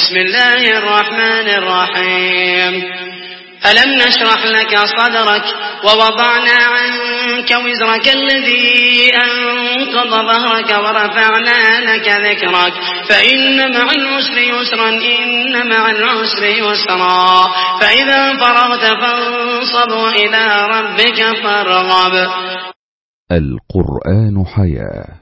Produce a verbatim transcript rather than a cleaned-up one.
بسم الله الرحمن الرحيم. ألم نشرح لك صدرك ووضعنا عنك وزرك الذي أنقض ظهرك ورفعنا لك ذكرك فإن مع العسر يسرا إن مع العسر يسرا فإذا فرغت فانصب وإلى ربك فارغب. القرآن حياة.